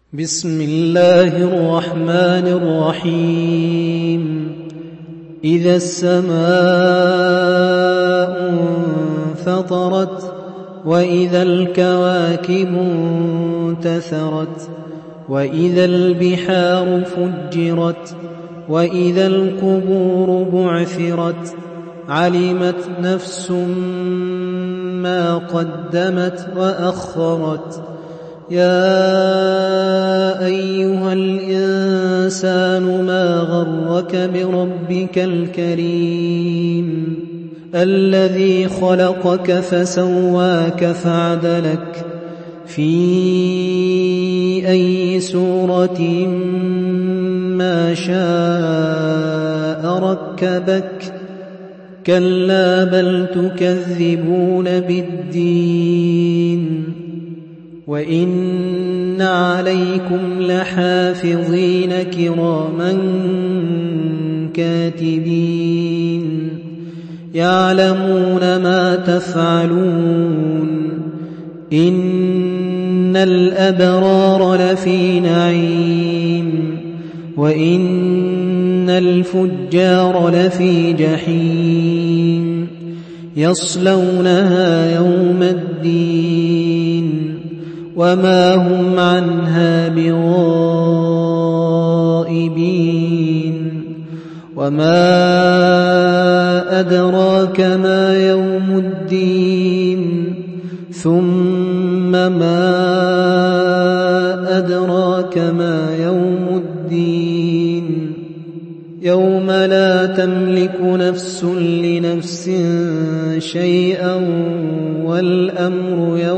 بسم الله الرحمن الرحيم. إذا السماء انفطرت وإذا الكواكب انتثرت وإذا البحار فجرت وإذا القبور بعثرت علمت نفس ما قدمت وأخرت. يا أيها الإنسان ما غرك بربك الكريم الذي خلقك فسواك فعدلك في أي سورة ما شاء ركبك. كلا بل تكذبون بالدين وإن عليكم لحافظين كراما كاتبين يعلمون ما تفعلون. إن الأبرار لفي نعيم وإن الفجار لفي جحيم يصلونها يوم الدين وما هم عنها بغائبين. وما أدراك ما يوم الدين ثم ما أدراك ما يوم الدين يوم لا تملك نفس لنفس شيئا والأمر